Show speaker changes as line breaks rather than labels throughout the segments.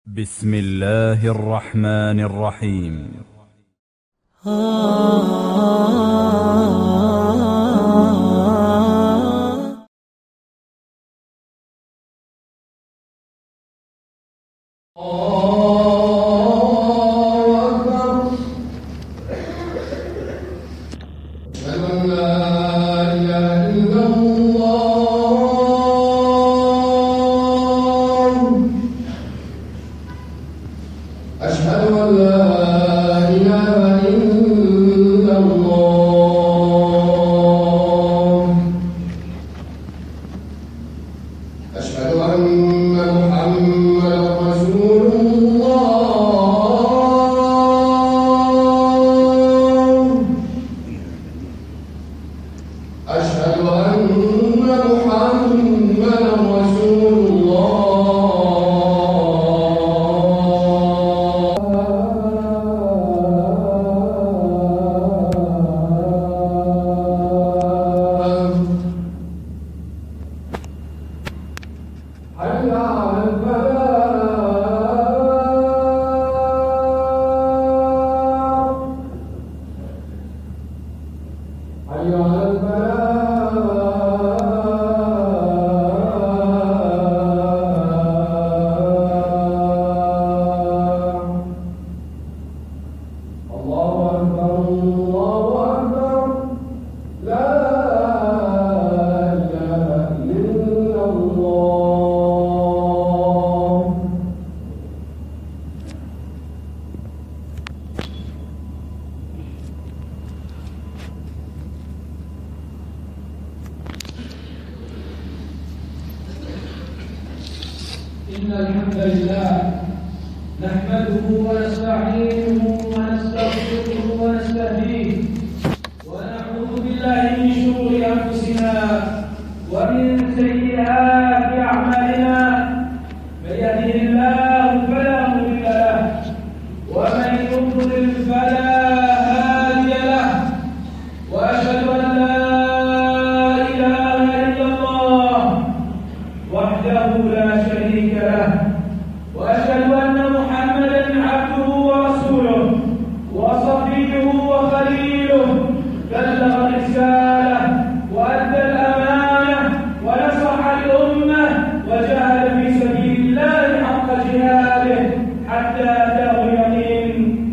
بسم الله الرحمن الرحيم.
أشهد أن لا إله إلا الله. أشهد أن محمدا رسول الله. أشهد أن محمدا رسول الله. حي على الفلاح. حي على الفلاح. الله أكبر الله أكبر. لا إله إلا الله.
إن الحمد لله نحمده ونستعينه ونستغفره ونستهديه ونعوذ بالله من شرور أنفسنا ومن سيئات أعمالنا. من يهده الله فلا مضل له ومن يضلل فلا هادي له. وأشهد أن لا إله إلا الله وحده لا شريك له. وأشهد أن محمدا عبده ورسوله وصفيه وخليله. بلغ الرسالة وأدى الأمانة ونصح الأمة وجاهد في سبيل الله حق جهاده حتى أتاه اليقين.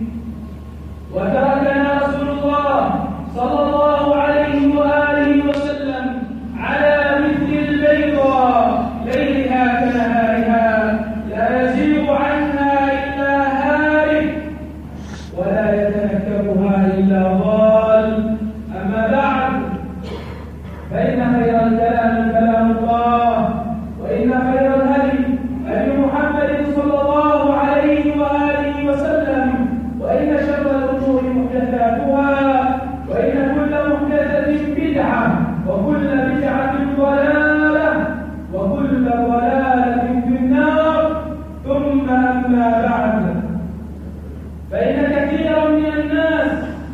وتركنا رسول الله صلى الله عليه وآله وسلم على مثل البيضاء ليلها كنهارها لا يزيغ عنها إلا هالك ولا يتنكبها إلا ضال. أما بعد، فإن خير الكلام كلام الله، وإن خير الهدي هدي محمد صلى الله عليه وآله وسلم، وإن شر الأمور محدثاتها، وإن كل محدثة بدعة، وكل بدعة ضلالة، وكل ضلالة في النار. ثم أما بعد، فإن كثيرا من الناس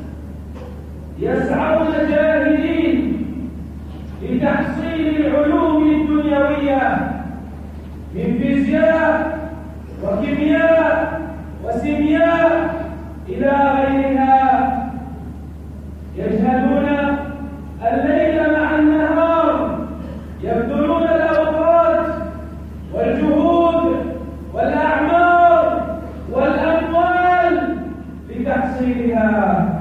يسعون جاهدين لتحصيل العلوم الدنيوية من فيزياء وكيمياء وسيمياء إلى غيرها. يجهدون الليل مع النهار، يبذلون الأوقات والجهود والأعمار والأموال لتحصيلها.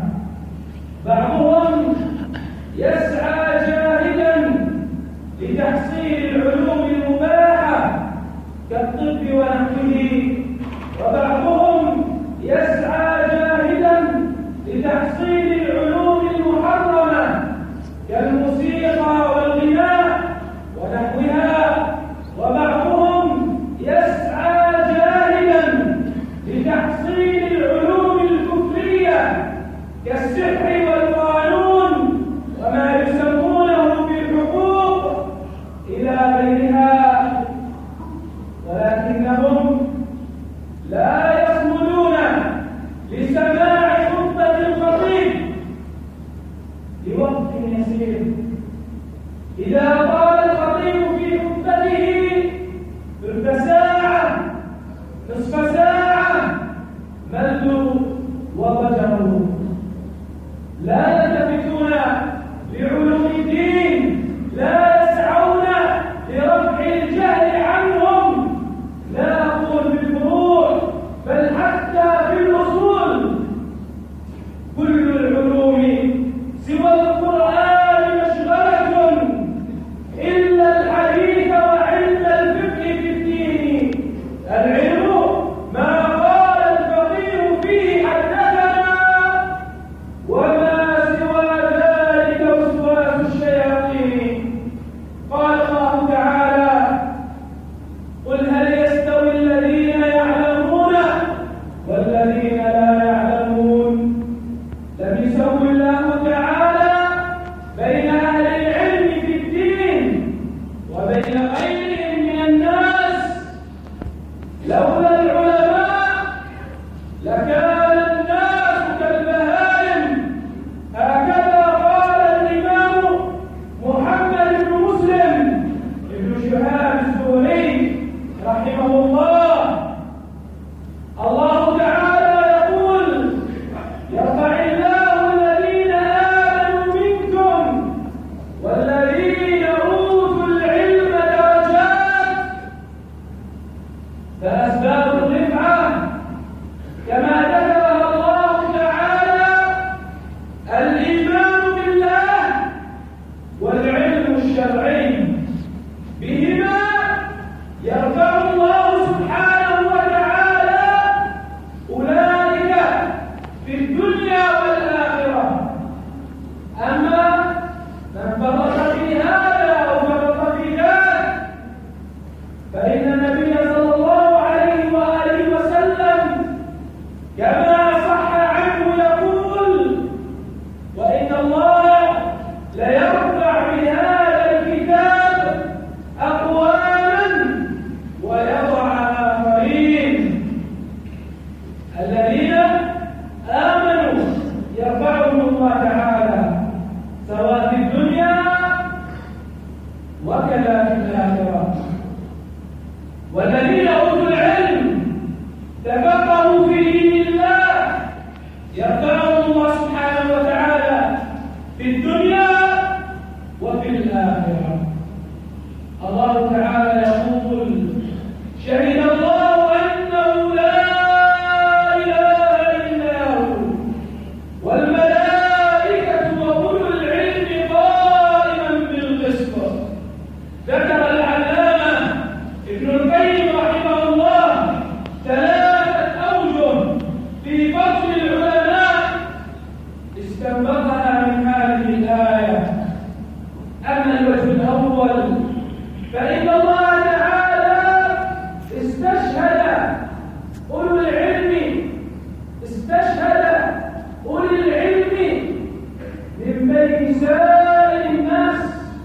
بعضهم يسعى جاهدا لتحصيل العلوم المباحة كالطب ونحوه، وبعضهم يسعى جاهدا لتحصيل العلوم المحرمة كالموسيقى والغناء ونحوها، وبعضهم يسعى جاهدا لتحصيل العلوم الكفرية كالسحر والقانون وما يسمونه بالحقوق إلى غيرها. ولكنهم لا يصمدون لسماع خطبة الخطيب لوقت يسير. إذا قال الخطيب في خطبته ثلث ساعة، نصف ساعة، لكان الناس كالبهائم. هكذا قال الإمام محمد بن مسلم بن شهاب الزهري رحمه الله. الله تعالى يقول: يرفع الله الذين آمنوا منكم والذين أوتوا العلم درجات. فأسباب الرفعة كما ذكرها الله تعالى الإيمان بالله والعلم الشرعي، بهما يرفع الله سبحانه وتعالى أولئك في الدنيا والآخرة. أما من فرط في هذا أو فرط في ذاك فإن النبي صلى الله عليه وآله وسلم كما صح عنه يقول: وإن الله ليرفع بهذا الكتاب أقواما ويضع آخرين. الذين آمنوا يرفعهم الله تعالى سواء في الدنيا وكذا في الآخرة. والذين أوتوا العلم تفقهوا في دين الله يرفعهم الله سبحانه وتعالى في الدنيا وفي الآخرة. الله تعالى يقول: شهد الله أنه لا إله إلا هو والملائكة وأولو العلم قائما بالقسط. ذكر العلامة ابن القيم رحمه الله 3 أوجه في فضل العلماء استنبطها من هذه الآية. أما الوجه الأول فإن الله تعالى استشهد أولي العلم من بين سائر الناس،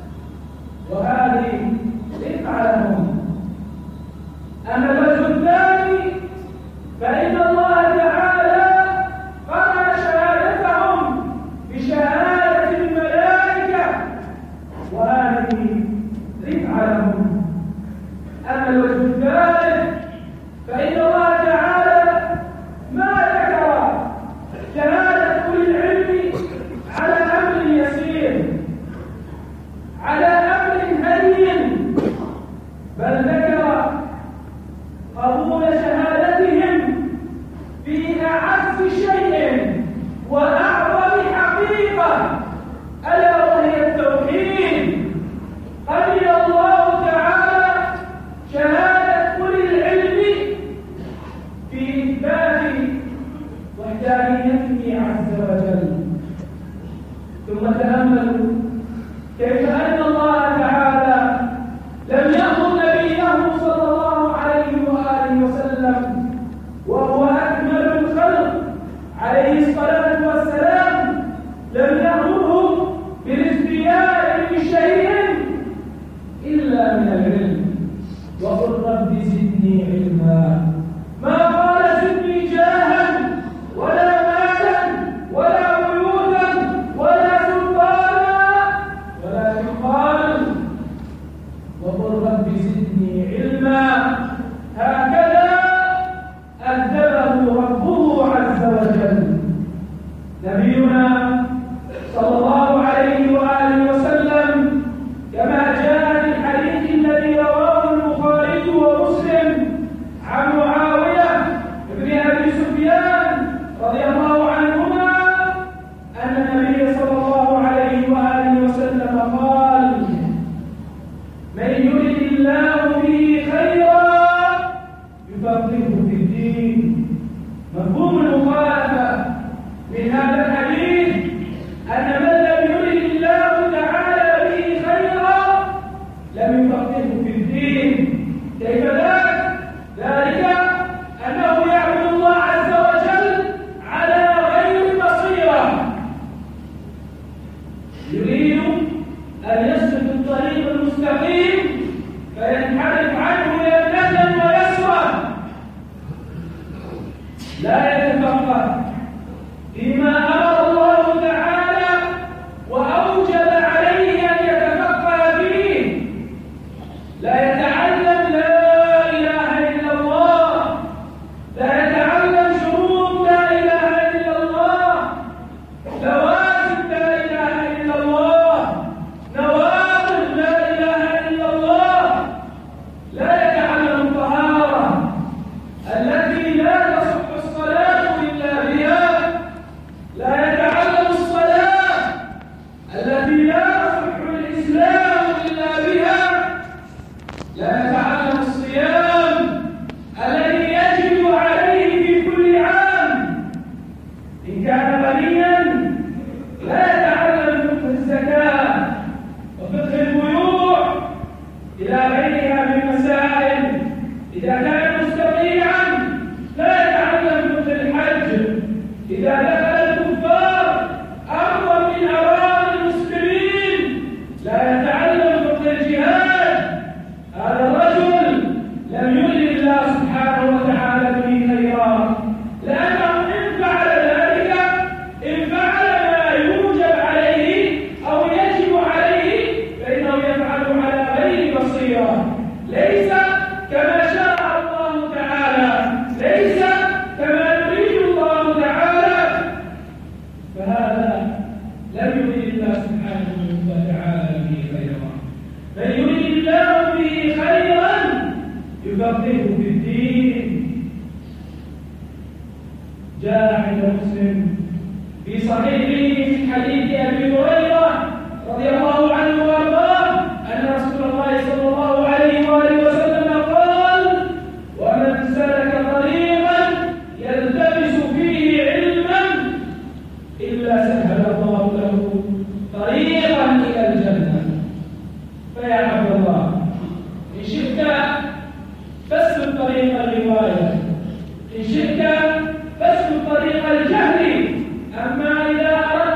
وهذه رفعة لهم. أما الوجه الثاني فإن الله تعالى قرن شهادتهم بشهادة الملائكة، وهذه رفعة لهم. أما الوجه الثالث فإن الله تعالى ما ذكر شهادة أولي العلم على أمر يسير، على أمر هين، بل ذكر قبول شهادتهم في أعز شيء وأعظم حقيقة، ألا وهي التوحيد. قبل الله تعالى شهادة أولي العلم في إثبات وحدانيته عز وجل. ثم تأملوا كيف أن الله تعالى لم يأمر نبيه صلى الله عليه وآله وسلم وهو أكمل الخلق عليه الصلاة والسلام، لم يأمره بالازدياد بشيء إلا من العلم. وقل رب زدني علما، ما قال زدني جاها ولا مالا ولا بيوتا ولا سلطانا، ولكن قال وقل رب زدني علما. هكذا أدبه ربه عز وجل. نبينا صلى الله عليه وآله وسلم كما جاء في الحديث الذي رواه البخاري ومسلم عن معاوية بن أبي سفيان رضي الله عنهما أن النبي صلى الله عليه وآله وسلم قال: من يرد الله به خيرا يفقهه في الدين. مفهوم المخالفة من هذا الحديث أن من لم يرد الله تعالى به خيرا لم يفقهه في الدين. كيف ذلك؟ ذلك أنه يعبد الله عز وجل على غير بصيرة، يريد أن يسلك الطريق المستقيم فينحرف عنه يمنة ويسرا. لا يتفقه فيما أمر الله تعالى وأوجب عليه أن يتفقه فيه، لا يتعلم لا إله إلا الله، لا يتعلم شروط لا إله إلا الله، لوازم لا إله إلا الله، نواقض لا إله إلا الله، لا يتعلم الطهارة التي لا تصح الصلاة إلا بها، لا يتعلم الصلاة التي لا يصح الإسلام إلا بها، لا يتعلم الصيام الذي يجب عليه في كل عام إن كان غنيا، لا يتعلم فقه الزكاة وفقه البيوع إلى غيرها من مسائل، إذا كان مستطيعا لا يتعلم فقه الحج، إذا دخل الكفار أرضا من أراضي المسلمين لا يتعلم فقه الجهاد، هذا الرجل لم يرد الله سبحانه وتعالى به خيرا، لأنه إن فعل ذلك، إن فعل ما يوجب عليه أو يجب عليه فإنه يفعل على غير بصيرة، ليس كما شاء الله تعالى، ليس كما يريد الله تعالى، فهذا لم يريد الله سبحانه وتعالى به خيرا، بل يريد الله به خيرا يفقهه في الدين. جاء عند مسلم في صحيحه من حديث أبي هريرة رضي الله عنه وارضاه أن رسول الله صلى الله عليه وآله وسلم قال: ومن سلك طريقا يلتمس فيه علما إلا سهل الله له طريقا إلى الجنة. فيا عبد الله، إن شئت فاسلك طريق الرواية، إن شئت فاسلك طريق الجهل، أما إذا أردت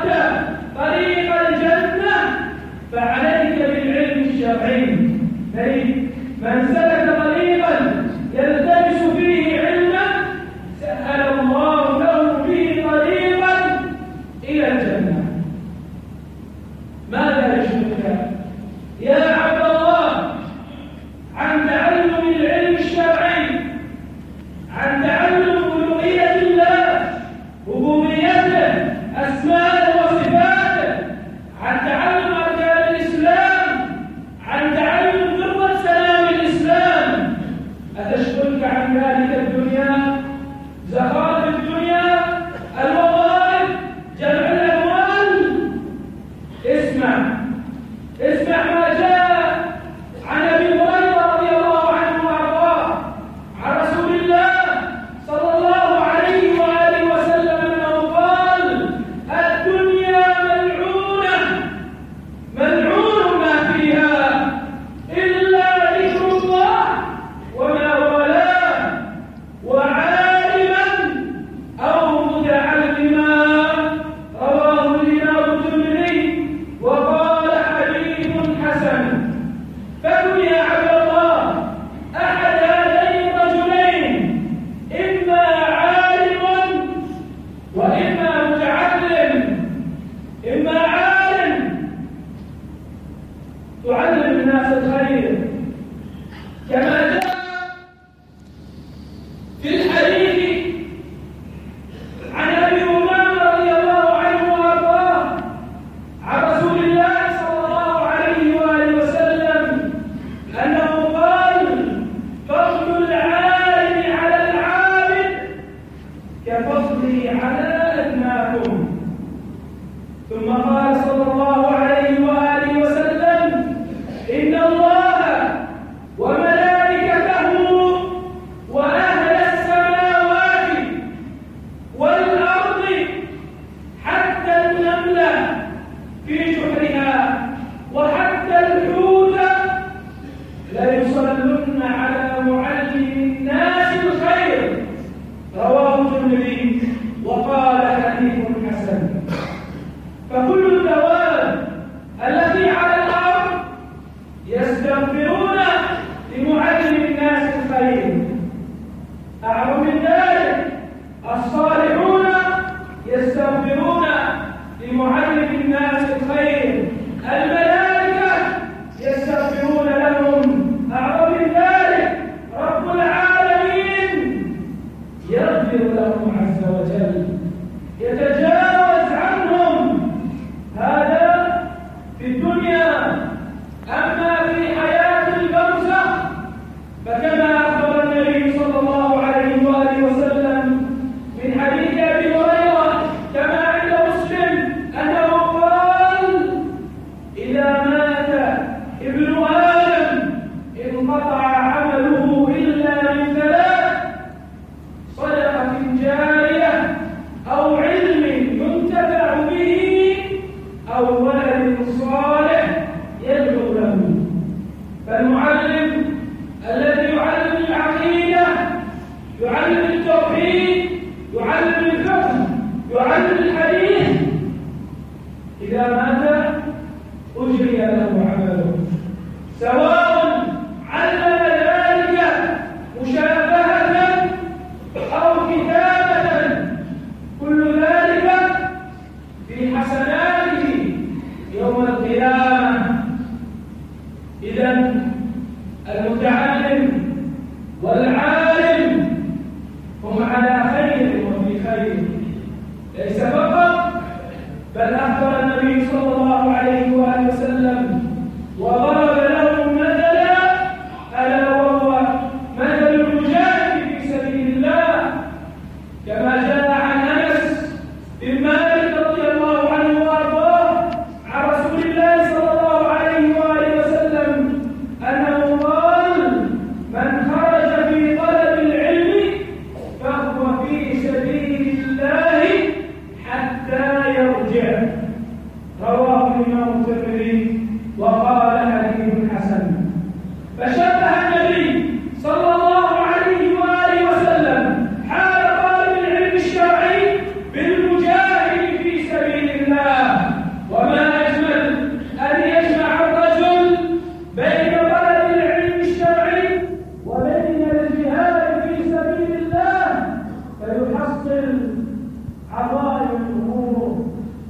الصالحون يستغفرون لمعلم الناس الخير، الملائكة يستغفرون لهم، أعظم من ذلك رب العالمين يغفر لهم عز وجل، يتجاوز عنهم. هذا في الدنيا. أما في حياة البرزخ فكما أخبر النبي صلى الله عليه وآله وسلم من حديث أبي هريرة كما عند مسلم أنه قال: إذا مات ابن آدم انقطع عمله إلا من ثلاث: صدقة جارية أو علم ينتفع به أو ولد صالح يدعو له. فالمعلم الذي يعلم العقيدة، يعلم التوحيد، يعلم الفقه، يعلم الحديث، إذا مات أجري له عمله، سواء علم ذلك مشابهة أو كتابة، كل ذلك في حسناته يوم القيامة. إذن المتعلم والعالم هم على خير وفي خير، ليس فقط بل أخبر النبي صلى الله عليه وآله وسلم وضرب لهم مثلا ألا وهو مثل المجاهد في سبيل الله، كما جاء عن أنس بن مالك رضي الله عنه وأرضاه عن رسول الله صلى الله عليه وآله وسلم أنه قال: من خرج في طلب العلم فهو في سبيل الله حتى يرجع. رواه الإمام الترمذي وقال حديث حسن. فشبه النبي صلى الله عليه وآله وسلم حال طالب العلم الشرعي بالمجاهد في سبيل الله. وما أجمل أن يجمع الرجل بين طلب العلم الشرعي وبين الجهاد في سبيل الله فيحصل عظائم الأمور.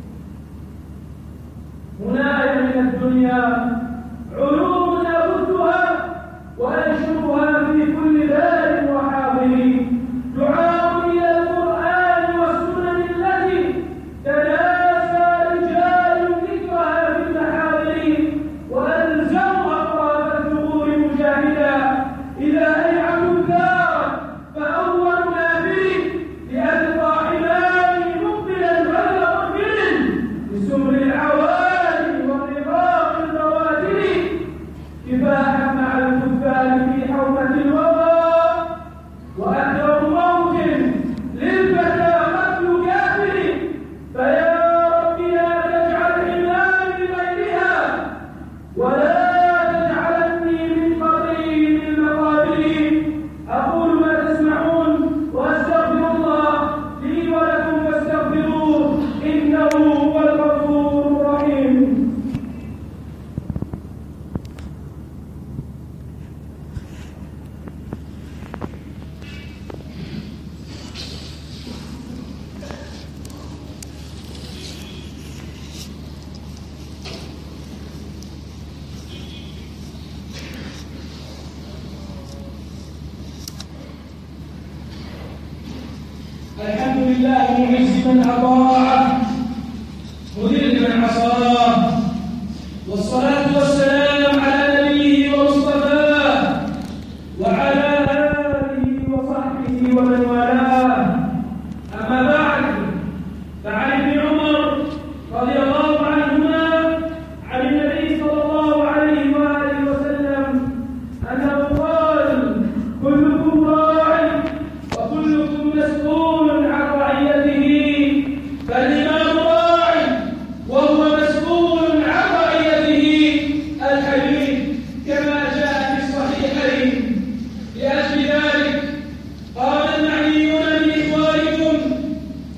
هناك من الدنيا علوم ناخذها وأنشرها في كل بال وحاضر، دعاء إلى القرآن والسنن التي تناسى رجال ذكرها في المحاضر، وألزموا أطراف الثغور مجاهدا إذا أيعوا الدار فأول نافذ لألقى حمامي مقبلا غير مقبل بسمر العوالي والرقاق البوادر، كفاحا مع الكفار في حومة الوغى، وأكثر موت للفتى قتل كافر، فيا رب لا تجعل حمامي بغيرها ولا تجعلني من قريب المقابر. أقول ما تسمعون وأستغفر الله لي ولكم فاستغفروه إنه هو الغفور الرحيم. الحمد لله معز من أطاعه مذل من عصاه، والصلاة والسلام على نبيه ومصطفاه وعلى آله وصحبه ومن والاه. أما بعد، فعن ابن عمر رضي الله عنهما عن النبي صلى الله عليه وآله وسلم أنه قال: كلكم راع وكلكم مسؤول عن رعيته، فالإمام راع وهو مسؤول عن رعيته. الحديث كما جاء في الصحيحين. لأجل ذلك قال المعنيون من إخوانكم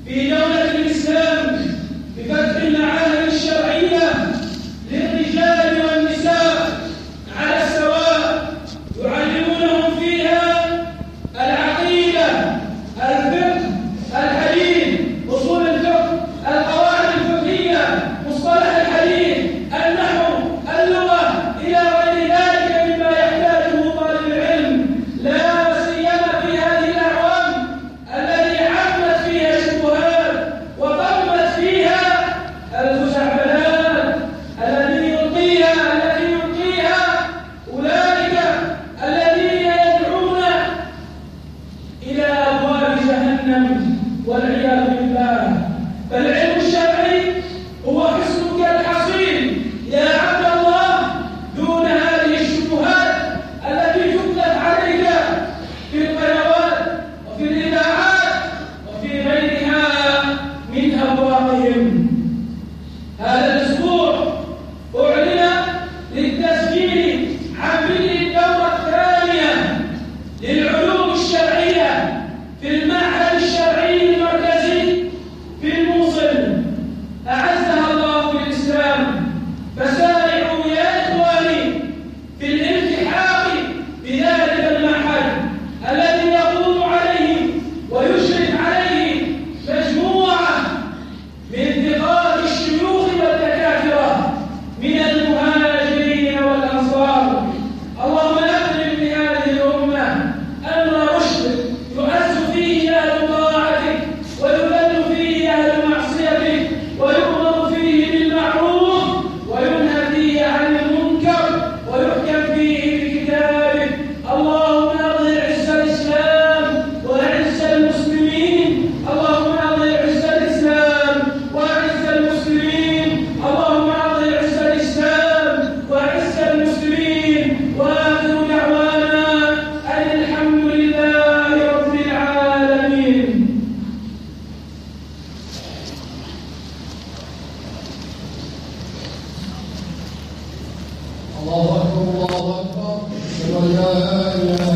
جهنم والعياذ بالله. فالعلم الشرعي هو حصنك الحصين يا عبد الله دون هذه الشبهات التي تطلق عليك في القنوات وفي الإذاعات وفي غيرها من أبوابهم. هذا الأسبوع أعلن للتسجيل عن بدء الدورة الثانية للعلوم الشرعية في المعهد الشرعي المركزي في الموصل، أعزها الله بالإسلام. فسارعوا يا إخواني في الالتحاق بذلك المعهد الذي يقوم عليه ويشرف عليه مجموعة من ثقات الشيوخ والدكاترة من المهاجرين والأنصار. اللهم أكرم لهذه الأمة أمر رشد يؤز فيه أهل طاعتك ويذل فيه أهل معصيتك ويؤمر فيه بالمعروف وينهى فيه عن المنكر ويحكم فيه بكتابك. اللهم أظهر عز الإسلام وأعز المسلمين. اللهم أظهر عز الإسلام وأعز المسلمين. اللهم أظهر عز الإسلام وأعز المسلمين. وآخر دعوانا أن الحمد لله رب العالمين.
الله أكبر الله أكبر. أشهد أن لا إله